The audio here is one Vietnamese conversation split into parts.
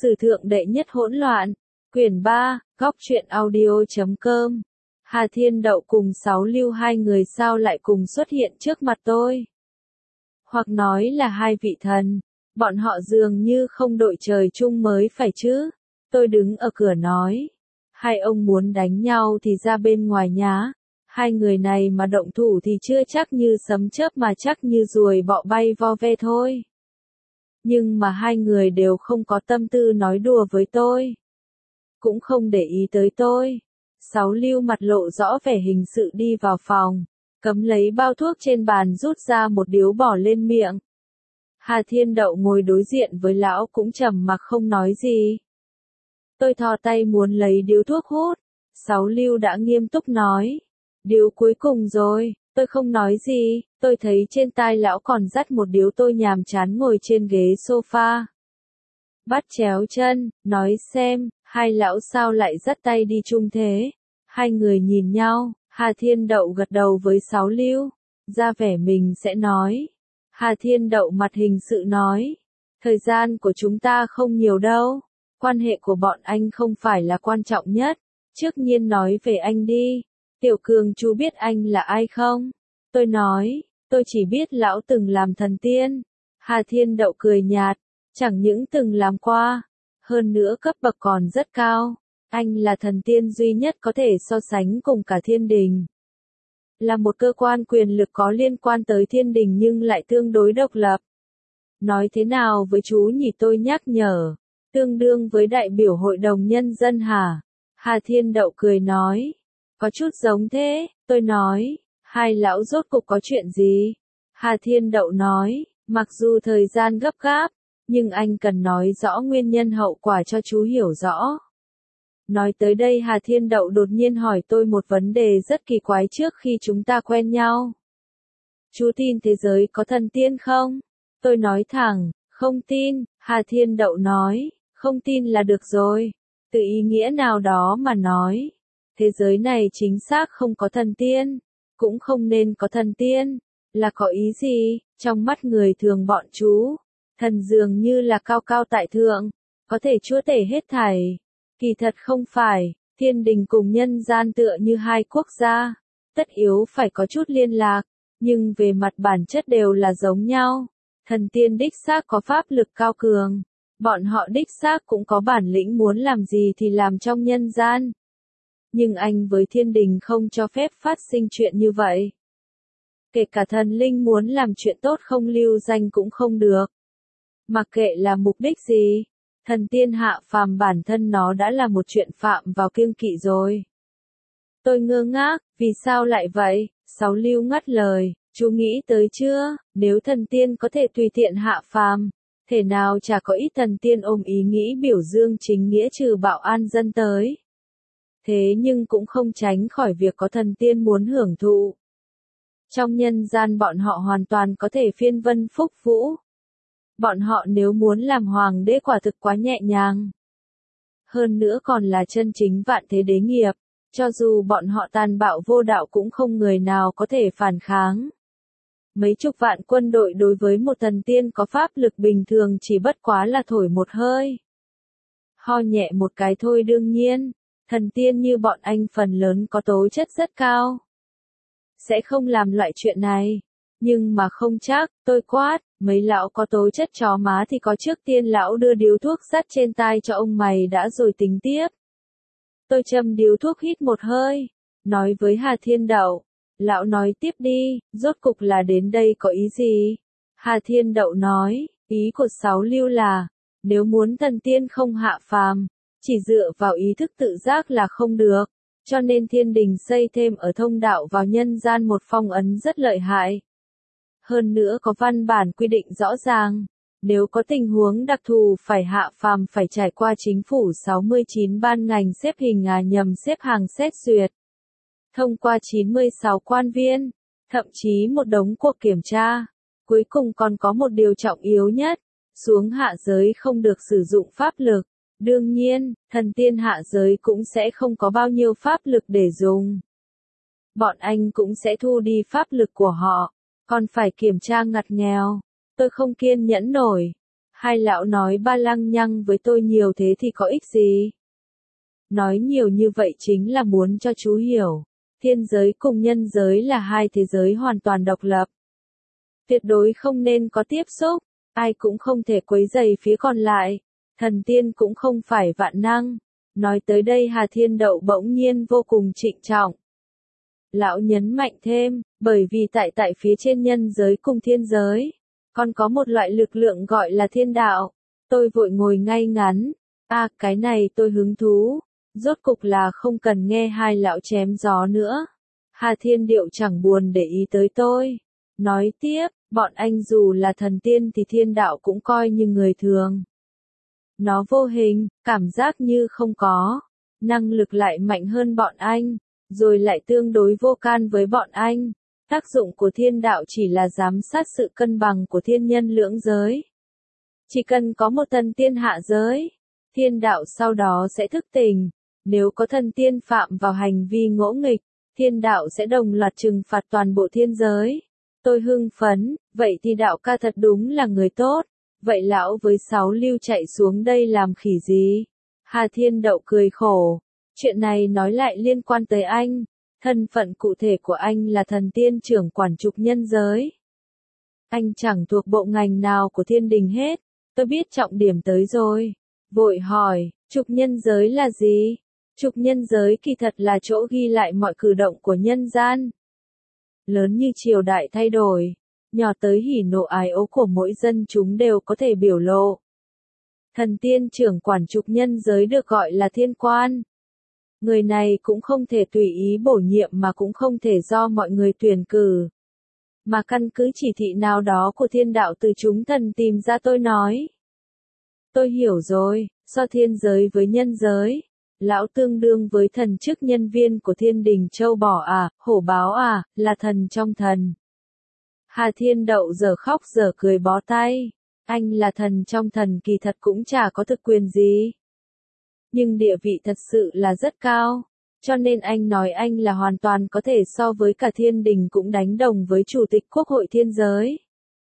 Sử thượng đệ nhất hỗn loạn, quyển 3, góc truyện audio.com. Hà Thiên Đậu cùng Sáu Lưu hai người sao lại cùng xuất hiện trước mặt tôi? Hoặc nói là hai vị thần, bọn họ dường như không đội trời chung mới phải chứ. Tôi đứng ở cửa nói, hai ông muốn đánh nhau thì ra bên ngoài nhá. Hai người này mà động thủ thì chưa chắc như sấm chớp mà chắc như ruồi bọ bay vo ve thôi. Nhưng mà hai người đều không có tâm tư nói đùa với tôi. Cũng không để ý tới tôi. Sáu Lưu mặt lộ rõ vẻ hình sự đi vào phòng, cấm lấy bao thuốc trên bàn rút ra một điếu bỏ lên miệng. Hà Thiên Đậu ngồi đối diện với lão cũng trầm mặc không nói gì. Tôi thò tay muốn lấy điếu thuốc hút. Sáu Lưu đã nghiêm túc nói. Điếu cuối cùng rồi, tôi không nói gì, tôi thấy trên tai lão còn dắt một điếu. Tôi nhàm chán ngồi trên ghế sofa. Bắt chéo chân, nói xem, hai lão sao lại dắt tay đi chung thế? Hai người nhìn nhau, Hà Thiên Đậu gật đầu với Sáu Lưu, ra vẻ mình sẽ nói. Hà Thiên Đậu mặt hình sự nói, thời gian của chúng ta không nhiều đâu, quan hệ của bọn anh không phải là quan trọng nhất, trước nhiên nói về anh đi. Tiểu Cường chú biết anh là ai không? Tôi nói, tôi chỉ biết lão từng làm thần tiên. Hà Thiên Đậu cười nhạt, chẳng những từng làm qua, hơn nữa cấp bậc còn rất cao. Anh là thần tiên duy nhất có thể so sánh cùng cả thiên đình. Là một cơ quan quyền lực có liên quan tới thiên đình nhưng lại tương đối độc lập. Nói thế nào với chú nhỉ, tôi nhắc nhở. Tương đương với đại biểu hội đồng nhân dân hả? Hà Thiên Đậu cười nói. Có chút giống thế, tôi nói. Hai lão rốt cục có chuyện gì? Hà Thiên Đậu nói, mặc dù thời gian gấp gáp, nhưng anh cần nói rõ nguyên nhân hậu quả cho chú hiểu rõ. Nói tới đây Hà Thiên Đậu đột nhiên hỏi tôi một vấn đề rất kỳ quái trước khi chúng ta quen nhau. Chú tin thế giới có thần tiên không? Tôi nói thẳng, không tin. Hà Thiên Đậu nói, không tin là được rồi. Từ ý nghĩa nào đó mà nói, thế giới này chính xác không có thần tiên, cũng không nên có thần tiên. Là có ý gì? Trong mắt người thường bọn chú, thần dường như là cao cao tại thượng, có thể chúa tể hết thảy. Kỳ thật không phải, thiên đình cùng nhân gian tựa như hai quốc gia, tất yếu phải có chút liên lạc, nhưng về mặt bản chất đều là giống nhau. Thần tiên đích xác có pháp lực cao cường, bọn họ đích xác cũng có bản lĩnh muốn làm gì thì làm trong nhân gian. Nhưng anh với thiên đình không cho phép phát sinh chuyện như vậy. Kể cả thần linh muốn làm chuyện tốt không lưu danh cũng không được. Mặc kệ là mục đích gì, thần tiên hạ phàm bản thân nó đã là một chuyện phạm vào kiêng kỵ rồi. Tôi ngơ ngác, vì sao lại vậy? Sáu Lưu ngắt lời, chú nghĩ tới chưa? Nếu thần tiên có thể tùy tiện hạ phàm, thể nào chả có ít thần tiên ôm ý nghĩ biểu dương chính nghĩa trừ bạo an dân tới. Thế nhưng cũng không tránh khỏi việc có thần tiên muốn hưởng thụ. Trong nhân gian bọn họ hoàn toàn có thể phiên vân phúc vũ. Bọn họ nếu muốn làm hoàng đế quả thực quá nhẹ nhàng. Hơn nữa còn là chân chính vạn thế đế nghiệp, cho dù bọn họ tàn bạo vô đạo cũng không người nào có thể phản kháng. Mấy chục vạn quân đội đối với một thần tiên có pháp lực bình thường chỉ bất quá là thổi một hơi. Ho nhẹ một cái thôi. Đương nhiên, thần tiên như bọn anh phần lớn có tố chất rất cao, sẽ không làm loại chuyện này. Nhưng mà không chắc, tôi quát, mấy lão có tố chất chó má thì có trước tiên lão đưa điếu thuốc dắt trên tai cho ông mày đã rồi tính tiếp. Tôi châm điếu thuốc hít một hơi, nói với Hà Thiên Đậu, lão nói tiếp đi, rốt cục là đến đây có ý gì? Hà Thiên Đậu nói, ý của Sáu Lưu là, nếu muốn thần tiên không hạ phàm, chỉ dựa vào ý thức tự giác là không được, cho nên thiên đình xây thêm ở thông đạo vào nhân gian một phong ấn rất lợi hại. Hơn nữa có văn bản quy định rõ ràng, nếu có tình huống đặc thù phải hạ phàm phải trải qua chính phủ 69 ban ngành xếp xếp hàng xét duyệt. Thông qua 96 quan viên, thậm chí một đống cuộc kiểm tra. Cuối cùng còn có một điều trọng yếu nhất, xuống hạ giới không được sử dụng pháp lực. Đương nhiên, thần tiên hạ giới cũng sẽ không có bao nhiêu pháp lực để dùng. Bọn anh cũng sẽ thu đi pháp lực của họ, còn phải kiểm tra ngặt nghèo. Tôi không kiên nhẫn nổi. Hai lão nói ba lăng nhăng với tôi nhiều thế thì có ích gì? Nói nhiều như vậy chính là muốn cho chú hiểu, thiên giới cùng nhân giới là hai thế giới hoàn toàn độc lập. Tuyệt đối không nên có tiếp xúc, ai cũng không thể quấy rầy phía còn lại, thần tiên cũng không phải vạn năng. Nói tới đây Hà Thiên Đậu bỗng nhiên vô cùng trịnh trọng. Lão nhấn mạnh thêm, bởi vì tại phía trên nhân giới cùng thiên giới, còn có một loại lực lượng gọi là thiên đạo. Tôi vội ngồi ngay ngắn, cái này tôi hứng thú, rốt cục là không cần nghe hai lão chém gió nữa. Hà Thiên Điệu chẳng buồn để ý tới tôi, nói tiếp, bọn anh dù là thần tiên thì thiên đạo cũng coi như người thường. Nó vô hình, cảm giác như không có, năng lực lại mạnh hơn bọn anh, rồi lại tương đối vô can với bọn anh. Tác dụng của thiên đạo chỉ là giám sát sự cân bằng của thiên nhân lưỡng giới. Chỉ cần có một thần tiên hạ giới, thiên đạo sau đó sẽ thức tỉnh. Nếu có thần tiên phạm vào hành vi ngỗ nghịch, thiên đạo sẽ đồng loạt trừng phạt toàn bộ thiên giới. Tôi hưng phấn, vậy thì đạo ca thật đúng là người tốt. Vậy lão với 6 lưu chạy xuống đây làm khỉ gì? Hà Thiên Đậu cười khổ. Chuyện này nói lại liên quan tới anh. Thân phận cụ thể của anh là thần tiên trưởng quản trục nhân giới. Anh chẳng thuộc bộ ngành nào của thiên đình hết. Tôi biết trọng điểm tới rồi. Vội hỏi, trục nhân giới là gì? Trục nhân giới kỳ thật là chỗ ghi lại mọi cử động của nhân gian. Lớn như triều đại thay đổi, nhỏ tới hỉ nộ ái ố của mỗi dân chúng đều có thể biểu lộ. Thần tiên trưởng quản trục nhân giới được gọi là thiên quan. Người này cũng không thể tùy ý bổ nhiệm mà cũng không thể do mọi người tuyển cử. Mà căn cứ chỉ thị nào đó của thiên đạo từ chúng thần tìm ra. Tôi nói. Tôi hiểu rồi, so thiên giới với nhân giới. Lão tương đương với thần chức nhân viên của thiên đình châu bò hổ báo là thần trong thần. Hà Thiên Đậu giờ khóc giờ cười bó tay. Anh là thần trong thần kỳ thật cũng chả có thực quyền gì. Nhưng địa vị thật sự là rất cao. Cho nên anh nói anh là hoàn toàn có thể so với cả thiên đình cũng đánh đồng với chủ tịch quốc hội thiên giới.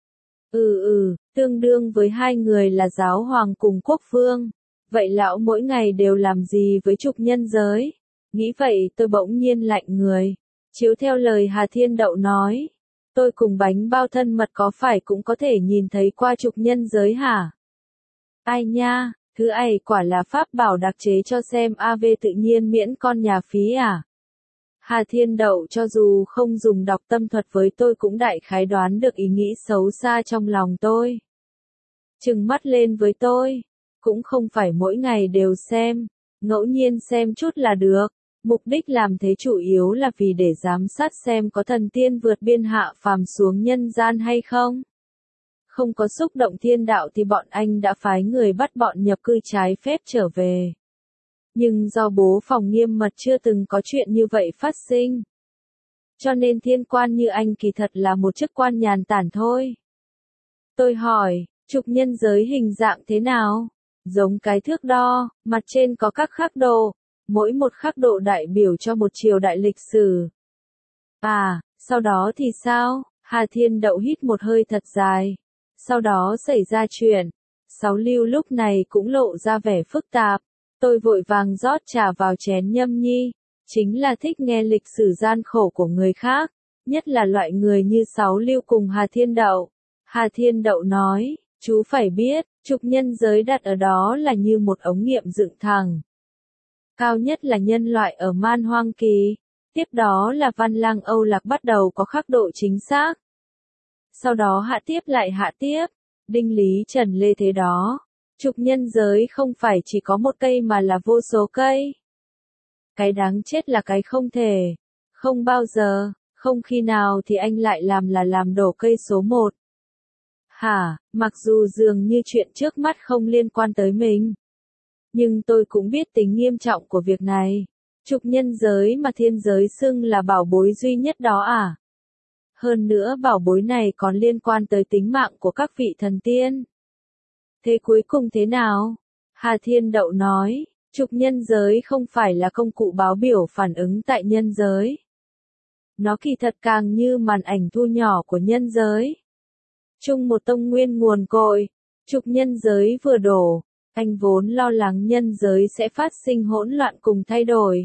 Tương đương với hai người là giáo hoàng cùng quốc vương. Vậy lão mỗi ngày đều làm gì với trục nhân giới? Nghĩ vậy tôi bỗng nhiên lạnh người. Chiếu theo lời Hà Thiên Đậu nói. Tôi cùng bánh bao thân mật có phải cũng có thể nhìn thấy qua trục nhân giới hả? Ai nha, thứ ấy quả là pháp bảo đặc chế cho xem AV tự nhiên miễn con nhà phí à? Hà Thiên Đậu cho dù không dùng đọc tâm thuật với tôi cũng đại khái đoán được ý nghĩ xấu xa trong lòng tôi. Trừng mắt lên với tôi. Cũng không phải mỗi ngày đều xem, ngẫu nhiên xem chút là được. Mục đích làm thế chủ yếu là vì để giám sát xem có thần tiên vượt biên hạ phàm xuống nhân gian hay không. Không có xúc động thiên đạo thì bọn anh đã phái người bắt bọn nhập cư trái phép trở về. Nhưng do bố phòng nghiêm mật chưa từng có chuyện như vậy phát sinh. Cho nên thiên quan như anh kỳ thật là một chức quan nhàn tản thôi. Tôi hỏi, trục nhân giới hình dạng thế nào? Giống cái thước đo, mặt trên có các khắc độ, mỗi một khắc độ đại biểu cho một triều đại lịch sử. Sau đó thì sao? Hà Thiên Đậu hít một hơi thật dài. Sau đó xảy ra chuyện. 6 lưu lúc này cũng lộ ra vẻ phức tạp. Tôi vội vàng rót trà vào chén nhâm nhi. Chính là thích nghe lịch sử gian khổ của người khác. Nhất là loại người như 6 lưu cùng Hà Thiên Đậu. Hà Thiên Đậu nói, chú phải biết, trục nhân giới đặt ở đó là như một ống nghiệm dựng thẳng. Cao nhất là nhân loại ở Man Hoang Kỳ. Tiếp đó là Văn Lang Âu Lạc bắt đầu có khắc độ chính xác. Sau đó hạ tiếp lại hạ tiếp. Đinh Lý Trần Lê thế đó. Trục nhân giới không phải chỉ có một cây mà là vô số cây. Cái đáng chết là cái không thể. Không bao giờ, không khi nào thì anh lại làm đổ cây số 1. Mặc dù dường như chuyện trước mắt không liên quan tới mình. Nhưng tôi cũng biết tính nghiêm trọng của việc này. Trục nhân giới mà thiên giới xưng là bảo bối duy nhất đó à? Hơn nữa bảo bối này còn liên quan tới tính mạng của các vị thần tiên. Thế cuối cùng thế nào? Hà Thiên Đậu nói, trục nhân giới không phải là công cụ báo biểu phản ứng tại nhân giới. Nó kỳ thật càng như màn ảnh thu nhỏ của nhân giới. Chung một tông nguyên nguồn cội, Trục nhân giới vừa đổ, anh vốn lo lắng nhân giới sẽ phát sinh hỗn loạn cùng thay đổi.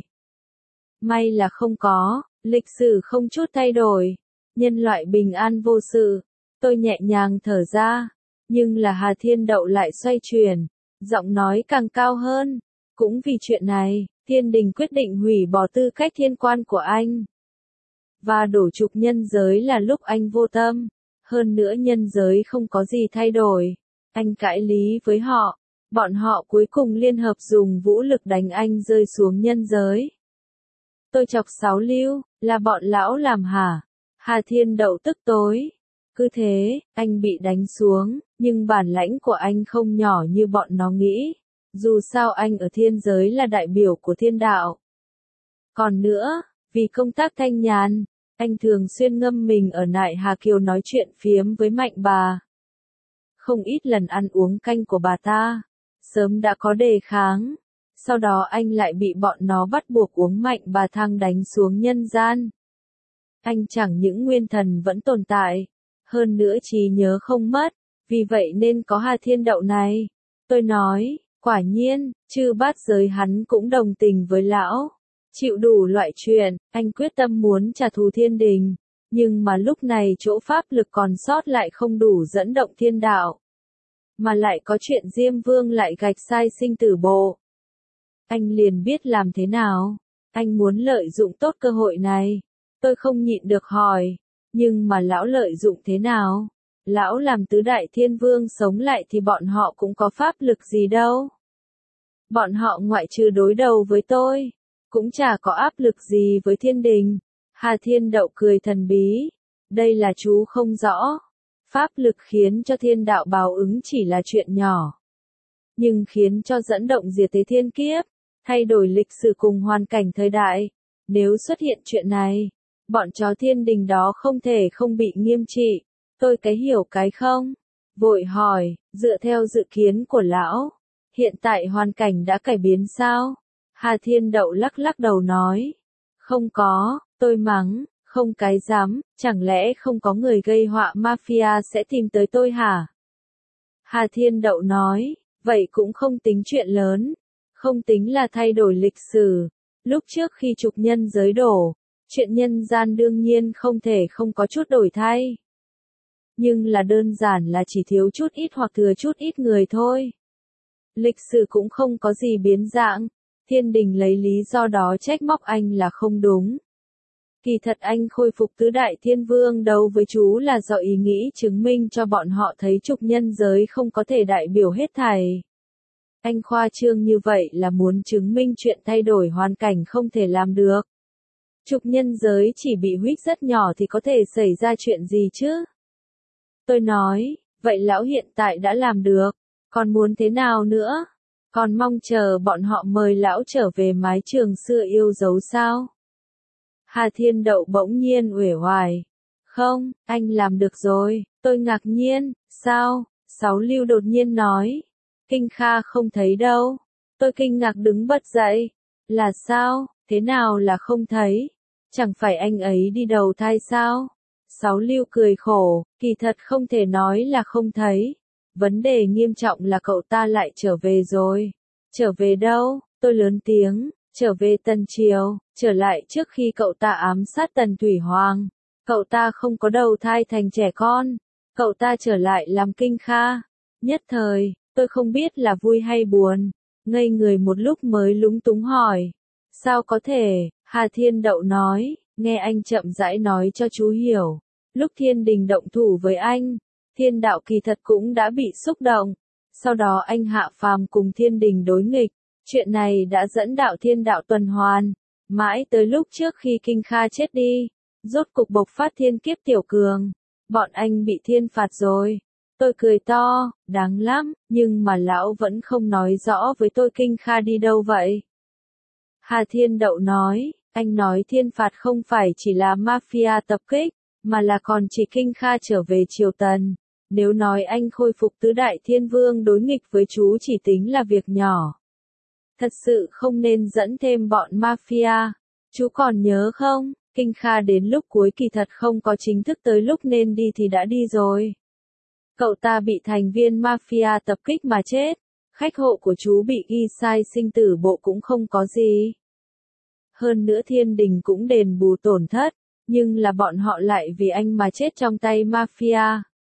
May là không có, lịch sử không chút thay đổi, nhân loại bình an vô sự. Tôi nhẹ nhàng thở ra, nhưng là Hà Thiên Đậu lại xoay chuyển, giọng nói càng cao hơn. Cũng vì chuyện này, thiên đình quyết định hủy bỏ tư cách thiên quan của anh. Và đổ trục nhân giới là lúc anh vô tâm. Hơn nữa nhân giới không có gì thay đổi. Anh cãi lý với họ. Bọn họ cuối cùng liên hợp dùng vũ lực đánh anh rơi xuống nhân giới. Tôi chọc Sáu Lưu, là bọn lão làm hả? Hà Thiên Đậu tức tối. Cứ thế, anh bị đánh xuống, nhưng bản lãnh của anh không nhỏ như bọn nó nghĩ. Dù sao anh ở thiên giới là đại biểu của thiên đạo. Còn nữa, vì công tác thanh nhàn, anh thường xuyên ngâm mình ở Nại Hà Kiều nói chuyện phiếm với Mạnh bà. Không ít lần ăn uống canh của bà ta, sớm đã có đề kháng. Sau đó anh lại bị bọn nó bắt buộc uống Mạnh bà thang đánh xuống nhân gian. Anh chẳng những nguyên thần vẫn tồn tại, hơn nữa trí nhớ không mất, vì vậy nên có Hà Thiên Đậu này. Tôi nói, quả nhiên, chư bát giới hắn cũng đồng tình với lão. Chịu đủ loại chuyện, anh quyết tâm muốn trả thù thiên đình, nhưng mà lúc này chỗ pháp lực còn sót lại không đủ dẫn động thiên đạo. Mà lại có chuyện Diêm Vương lại gạch sai sinh tử bộ. Anh liền biết làm thế nào, anh muốn lợi dụng tốt cơ hội này. Tôi không nhịn được hỏi, nhưng mà lão lợi dụng thế nào? Lão làm tứ đại thiên vương sống lại thì bọn họ cũng có pháp lực gì đâu. Bọn họ ngoại trừ đối đầu với tôi, cũng chả có áp lực gì với thiên đình. Hà Thiên Đậu cười thần bí. Đây là chú không rõ. Pháp lực khiến cho thiên đạo báo ứng chỉ là chuyện nhỏ. Nhưng khiến cho dẫn động diệt thế thiên kiếp, thay đổi lịch sử cùng hoàn cảnh thời đại. Nếu xuất hiện chuyện này, bọn chó thiên đình đó không thể không bị nghiêm trị. Tôi cái hiểu cái không? Vội hỏi, dựa theo dự kiến của lão, hiện tại hoàn cảnh đã cải biến sao? Hà Thiên Đậu lắc lắc đầu nói. Không có, tôi mắng, không cái dám, chẳng lẽ không có người gây họa mafia sẽ tìm tới tôi hả? Hà Thiên Đậu nói, vậy cũng không tính chuyện lớn, không tính là thay đổi lịch sử. Lúc trước khi trục nhân giới đổ, chuyện nhân gian đương nhiên không thể không có chút đổi thay. Nhưng là đơn giản là chỉ thiếu chút ít hoặc thừa chút ít người thôi. Lịch sử cũng không có gì biến dạng. Thiên đình lấy lý do đó trách móc anh là không đúng. Kỳ thật anh khôi phục tứ đại thiên vương đấu với chú là do ý nghĩ chứng minh cho bọn họ thấy trục nhân giới không có thể đại biểu hết thảy. Anh khoa trương như vậy là muốn chứng minh chuyện thay đổi hoàn cảnh không thể làm được. Trục nhân giới chỉ bị huých rất nhỏ thì có thể xảy ra chuyện gì chứ? Tôi nói, vậy lão hiện tại đã làm được, còn muốn thế nào nữa? Còn mong chờ bọn họ mời lão trở về mái trường xưa yêu dấu sao? Hà Thiên Đậu bỗng nhiên uể oải. Không, anh làm được rồi. Tôi ngạc nhiên, sao? Sáu Lưu đột nhiên nói. Kinh Kha không thấy đâu. Tôi kinh ngạc đứng bật dậy. Là sao? Thế nào là không thấy? Chẳng phải anh ấy đi đầu thai sao? Sáu Lưu cười khổ, kỳ thật không thể nói là không thấy. Vấn đề nghiêm trọng là cậu ta lại trở về rồi. Trở về đâu? Tôi lớn tiếng, trở về Tần Triều, trở lại trước khi cậu ta ám sát Tần Thủy Hoàng. Cậu ta không có đầu thai thành trẻ con. Cậu ta trở lại làm Kinh Kha. Nhất thời, tôi không biết là vui hay buồn. Ngây người một lúc mới lúng túng hỏi. Sao có thể? Hà Thiên Đậu nói, nghe anh chậm rãi nói cho chú hiểu. Lúc thiên đình động thủ với anh, thiên đạo kỳ thật cũng đã bị xúc động. Sau đó anh hạ phàm cùng thiên đình đối nghịch. Chuyện này đã dẫn đạo thiên đạo tuần hoàn. Mãi tới lúc trước khi Kinh Kha chết đi, rốt cục bộc phát thiên kiếp tiểu cường. Bọn anh bị thiên phạt rồi. Tôi cười to, đáng lắm, nhưng mà lão vẫn không nói rõ với tôi Kinh Kha đi đâu vậy. Hà Thiên Đậu nói, anh nói thiên phạt không phải chỉ là mafia tập kích, mà là còn chỉ Kinh Kha trở về triều Tần. Nếu nói anh khôi phục tứ đại thiên vương đối nghịch với chú chỉ tính là việc nhỏ. Thật sự không nên dẫn thêm bọn mafia. Chú còn nhớ không, Kinh Kha đến lúc cuối kỳ thật không có chính thức tới lúc nên đi thì đã đi rồi. Cậu ta bị thành viên mafia tập kích mà chết. Khách hộ của chú bị ghi sai sinh tử bộ cũng không có gì. Hơn nữa thiên đình cũng đền bù tổn thất, nhưng là bọn họ lại vì anh mà chết trong tay mafia.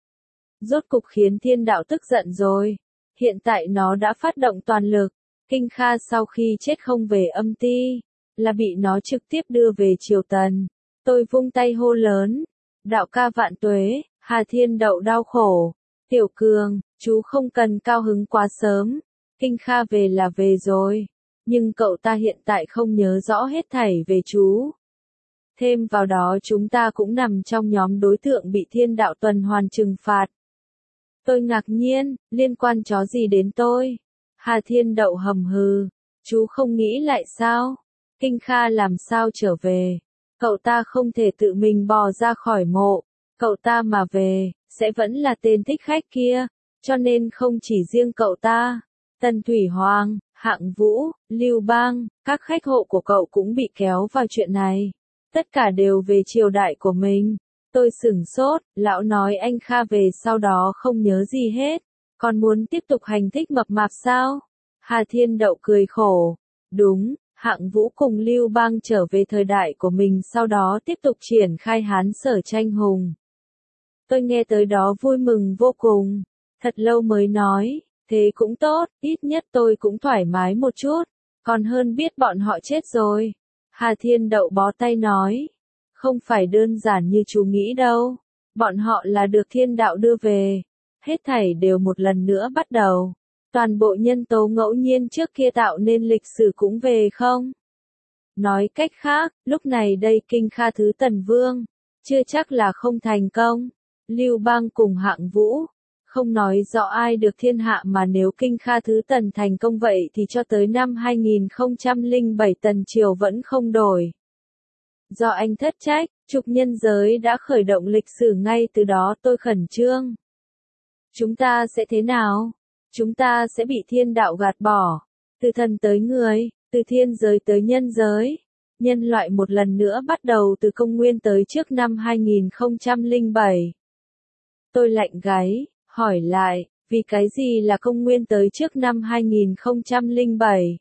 Rốt cục khiến thiên đạo tức giận rồi. Hiện tại nó đã phát động toàn lực. Kinh Kha sau khi chết không về âm ti, là bị nó trực tiếp đưa về triều tần. Tôi vung tay hô lớn. Đạo ca vạn tuế, Hà Thiên Đậu đau khổ. Tiểu Cường, chú không cần cao hứng quá sớm. Kinh Kha về là về rồi. Nhưng cậu ta hiện tại không nhớ rõ hết thảy về chú. Thêm vào đó chúng ta cũng nằm trong nhóm đối tượng bị thiên đạo tuần hoàn trừng phạt. Tôi ngạc nhiên, liên quan chó gì đến tôi? Hà Thiên Đậu hầm hừ, chú không nghĩ lại sao? Kinh Kha làm sao trở về? Cậu ta không thể tự mình bò ra khỏi mộ. Cậu ta mà về, sẽ vẫn là tên thích khách kia. Cho nên không chỉ riêng cậu ta. Tần Thủy Hoàng, Hạng Vũ, Lưu Bang, các khách hộ của cậu cũng bị kéo vào chuyện này. Tất cả đều về triều đại của mình. Tôi sửng sốt, lão nói anh Kha về sau đó không nhớ gì hết. Còn muốn tiếp tục hành thích mập mạp sao? Hà Thiên Đậu cười khổ. Đúng, Hạng Vũ cùng Lưu Bang trở về thời đại của mình sau đó tiếp tục triển khai Hán Sở tranh hùng. Tôi nghe tới đó vui mừng vô cùng. Thật lâu mới nói, thế cũng tốt, ít nhất tôi cũng thoải mái một chút. Còn hơn biết bọn họ chết rồi. Hà Thiên Đậu bó tay nói. Không phải đơn giản như chú nghĩ đâu. Bọn họ là được thiên đạo đưa về. Hết thảy đều một lần nữa bắt đầu. Toàn bộ nhân tố ngẫu nhiên trước kia tạo nên lịch sử cũng về không? Nói cách khác, lúc này đây Kinh Kha thứ Tần Vương. Chưa chắc là không thành công. Lưu Bang cùng Hạng Vũ. Không nói rõ ai được thiên hạ mà nếu Kinh Kha thứ Tần thành công vậy thì cho tới năm 2007 Tần Triều vẫn không đổi. Do anh thất trách, trục nhân giới đã khởi động lịch sử ngay từ đó tôi khẩn trương. Chúng ta sẽ thế nào? Chúng ta sẽ bị thiên đạo gạt bỏ. Từ thần tới người, từ thiên giới tới nhân giới. Nhân loại một lần nữa bắt đầu từ công nguyên tới trước năm 2007. Tôi lạnh gáy, hỏi lại, vì cái gì là công nguyên tới trước năm 2007?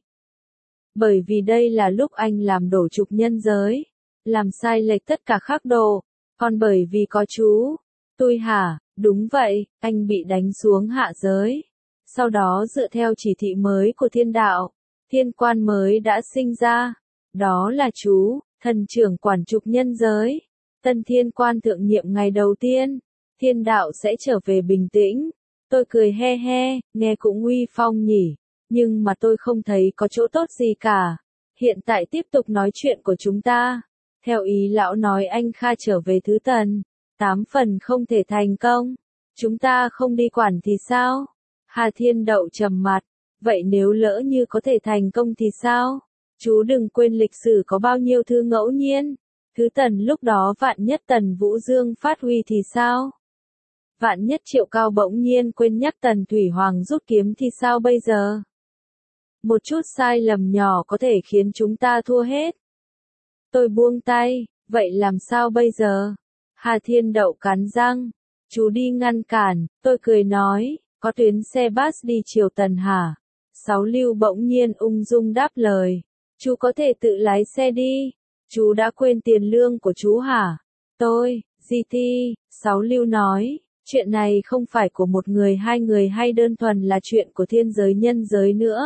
Bởi vì đây là lúc anh làm đổ trục nhân giới. Làm sai lệch tất cả khắc độ. Còn bởi vì có chú. Tôi hả? Đúng vậy, anh bị đánh xuống hạ giới. Sau đó dựa theo chỉ thị mới của thiên đạo, thiên quan mới đã sinh ra. Đó là chú, thần trưởng quản trục nhân giới. Tân thiên quan thượng nhiệm ngày đầu tiên. Thiên đạo sẽ trở về bình tĩnh. Tôi cười he he, nghe cũng uy phong nhỉ. Nhưng mà tôi không thấy có chỗ tốt gì cả. Hiện tại tiếp tục nói chuyện của chúng ta. Theo ý lão nói anh Kha trở về thứ Tần. 8 phần không thể thành công. Chúng ta không đi quản thì sao? Hà Thiên Đậu trầm mặt. Vậy nếu lỡ như có thể thành công thì sao? Chú đừng quên lịch sử có bao nhiêu thứ ngẫu nhiên. Thứ Tần lúc đó vạn nhất Tần Vũ Dương phát huy thì sao? Vạn nhất Triệu Cao bỗng nhiên quên nhắc Tần Thủy Hoàng rút kiếm thì sao bây giờ? Một chút sai lầm nhỏ có thể khiến chúng ta thua hết. Tôi buông tay, vậy làm sao bây giờ? Hà Thiên Đậu cắn răng. Chú đi ngăn cản, tôi cười nói, có tuyến xe bus đi triều Tần hả? Sáu Lưu bỗng nhiên ung dung đáp lời. Chú có thể tự lái xe đi. Chú đã quên tiền lương của chú hả? Tôi, GT, Sáu Lưu nói, chuyện này không phải của một người hai người hay đơn thuần là chuyện của thiên giới nhân giới nữa.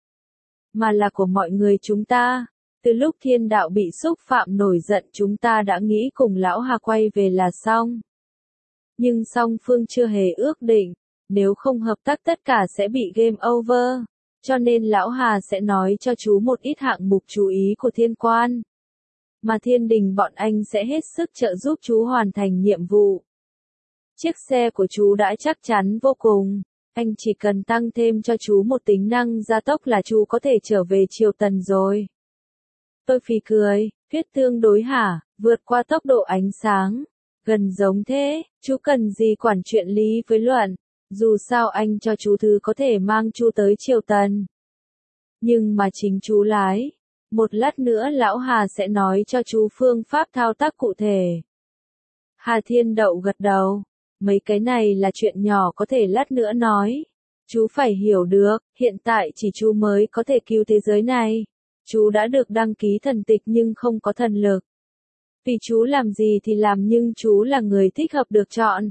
Mà là của mọi người chúng ta. Từ lúc thiên đạo bị xúc phạm nổi giận chúng ta đã nghĩ cùng lão Hà quay về là xong. Nhưng song phương chưa hề ước định, nếu không hợp tác tất cả sẽ bị game over. Cho nên lão Hà sẽ nói cho chú một ít hạng mục chú ý của thiên quan. Mà thiên đình bọn anh sẽ hết sức trợ giúp chú hoàn thành nhiệm vụ. Chiếc xe của chú đã chắc chắn vô cùng. Anh chỉ cần tăng thêm cho chú một tính năng gia tốc là chú có thể trở về triều Tần rồi. Tôi phì cười, thuyết tương đối hả, vượt qua tốc độ ánh sáng. Gần giống thế, chú cần gì quản chuyện lý với luận. Dù sao anh cho chú thứ có thể mang chú tới triều Tần. Nhưng mà chính chú lái. Một lát nữa lão Hà sẽ nói cho chú phương pháp thao tác cụ thể. Hà Thiên Đậu gật đầu. Mấy cái này là chuyện nhỏ có thể lát nữa nói. Chú phải hiểu được, hiện tại chỉ chú mới có thể cứu thế giới này. Chú đã được đăng ký thần tịch nhưng không có thần lực. Vì chú làm gì thì làm nhưng chú là người thích hợp được chọn.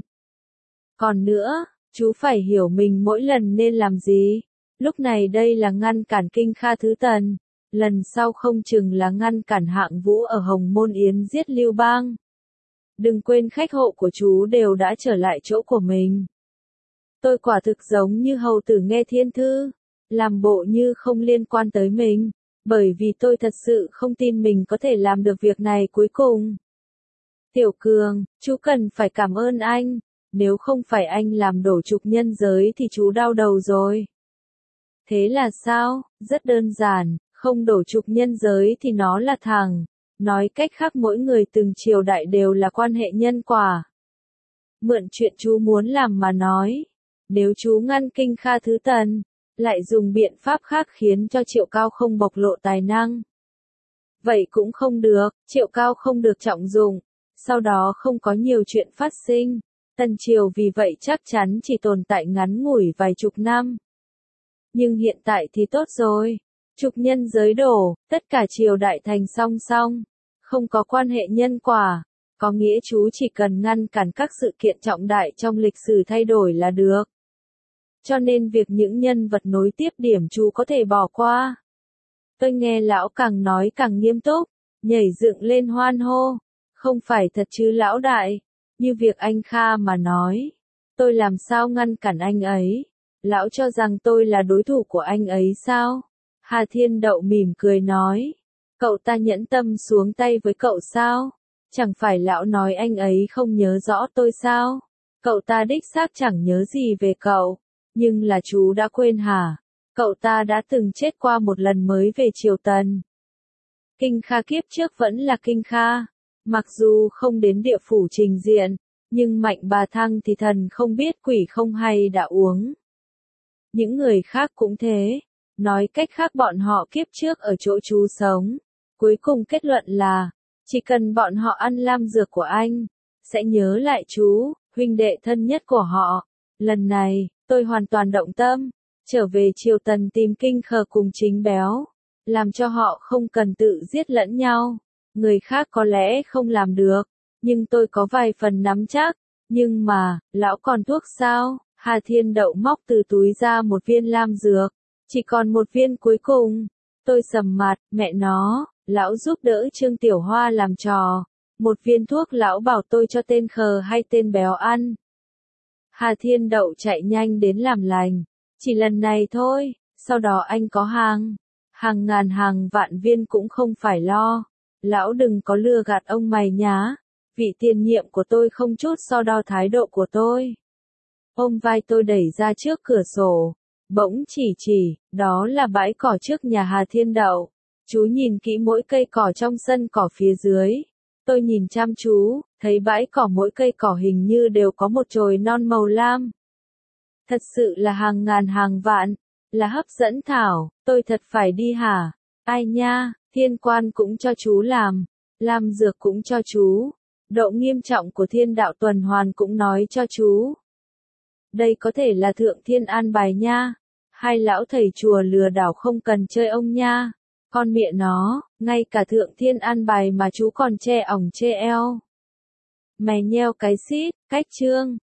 Còn nữa, chú phải hiểu mình mỗi lần nên làm gì. Lúc này đây là ngăn cản Kinh Kha Thứ Tần. Lần sau không chừng là ngăn cản Hạng Vũ ở Hồng Môn Yến giết Lưu Bang. Đừng quên khách hộ của chú đều đã trở lại chỗ của mình. Tôi quả thực giống như hầu tử nghe thiên thư, làm bộ như không liên quan tới mình, bởi vì tôi thật sự không tin mình có thể làm được việc này cuối cùng. Tiểu Cường, chú cần phải cảm ơn anh, nếu không phải anh làm đổ trục nhân giới thì chú đau đầu rồi. Thế là sao? Rất đơn giản, không đổ trục nhân giới thì nó là thằng. Nói cách khác mỗi người từng triều đại đều là quan hệ nhân quả. Mượn chuyện chú muốn làm mà nói. Nếu chú ngăn Kinh Kha Thứ Tần, lại dùng biện pháp khác khiến cho Triệu Cao không bộc lộ tài năng. Vậy cũng không được, Triệu Cao không được trọng dụng, sau đó không có nhiều chuyện phát sinh. Tần triều vì vậy chắc chắn chỉ tồn tại ngắn ngủi vài chục năm. Nhưng hiện tại thì tốt rồi, trục nhân giới đổ, tất cả triều đại thành song song, không có quan hệ nhân quả, có nghĩa chú chỉ cần ngăn cản các sự kiện trọng đại trong lịch sử thay đổi là được. Cho nên việc những nhân vật nối tiếp điểm chú có thể bỏ qua. Tôi nghe lão càng nói càng nghiêm túc, nhảy dựng lên hoan hô. Không phải thật chứ lão đại, như việc anh Kha mà nói. Tôi làm sao ngăn cản anh ấy? Lão cho rằng tôi là đối thủ của anh ấy sao? Hà Thiên Đậu mỉm cười nói. Cậu ta nhẫn tâm xuống tay với cậu sao? Chẳng phải lão nói anh ấy không nhớ rõ tôi sao? Cậu ta đích xác chẳng nhớ gì về cậu. Nhưng là chú đã quên hả? Cậu ta đã từng chết qua một lần mới về triều Tần. Kinh Kha kiếp trước vẫn là Kinh Kha. Mặc dù không đến địa phủ trình diện, nhưng Mạnh Bà Thăng thì thần không biết quỷ không hay đã uống. Những người khác cũng thế. Nói cách khác bọn họ kiếp trước ở chỗ chú sống. Cuối cùng kết luận là, chỉ cần bọn họ ăn lam dược của anh, sẽ nhớ lại chú, huynh đệ thân nhất của họ. Lần này, tôi hoàn toàn động tâm, trở về triều Tần tìm Kinh Khờ cùng Chính Béo, làm cho họ không cần tự giết lẫn nhau. Người khác có lẽ không làm được, nhưng tôi có vài phần nắm chắc. Nhưng mà, lão còn thuốc sao? Hà Thiên Đậu móc từ túi ra một viên lam dược, chỉ còn một viên cuối cùng. Tôi sầm mặt, mẹ nó, lão giúp đỡ Trương Tiểu Hoa làm trò. Một viên thuốc lão bảo tôi cho tên Khờ hay tên Béo ăn. Hà Thiên Đậu chạy nhanh đến làm lành. Chỉ lần này thôi, sau đó anh có hàng ngàn hàng vạn viên cũng không phải lo. Lão đừng có lừa gạt ông mày nhá. Vị tiền nhiệm của tôi không chút so đo thái độ của tôi. Ôm vai tôi đẩy ra trước cửa sổ. Bỗng chỉ, đó là bãi cỏ trước nhà Hà Thiên Đậu. Chú nhìn kỹ mỗi cây cỏ trong sân cỏ phía dưới. Tôi nhìn chăm chú, thấy bãi cỏ mỗi cây cỏ hình như đều có một chồi non màu lam. Thật sự là hàng ngàn hàng vạn, là hấp dẫn thảo, tôi thật phải đi hả? Ai nha, thiên quan cũng cho chú làm, lam dược cũng cho chú, độ nghiêm trọng của thiên đạo tuần hoàn cũng nói cho chú. Đây có thể là thượng thiên an bài nha, hai lão thầy chùa lừa đảo không cần chơi ông nha. Con mẹ nó, ngay cả thượng thiên an bài mà chú còn che ỏng che eo. Mày nheo cái xít, cách chương.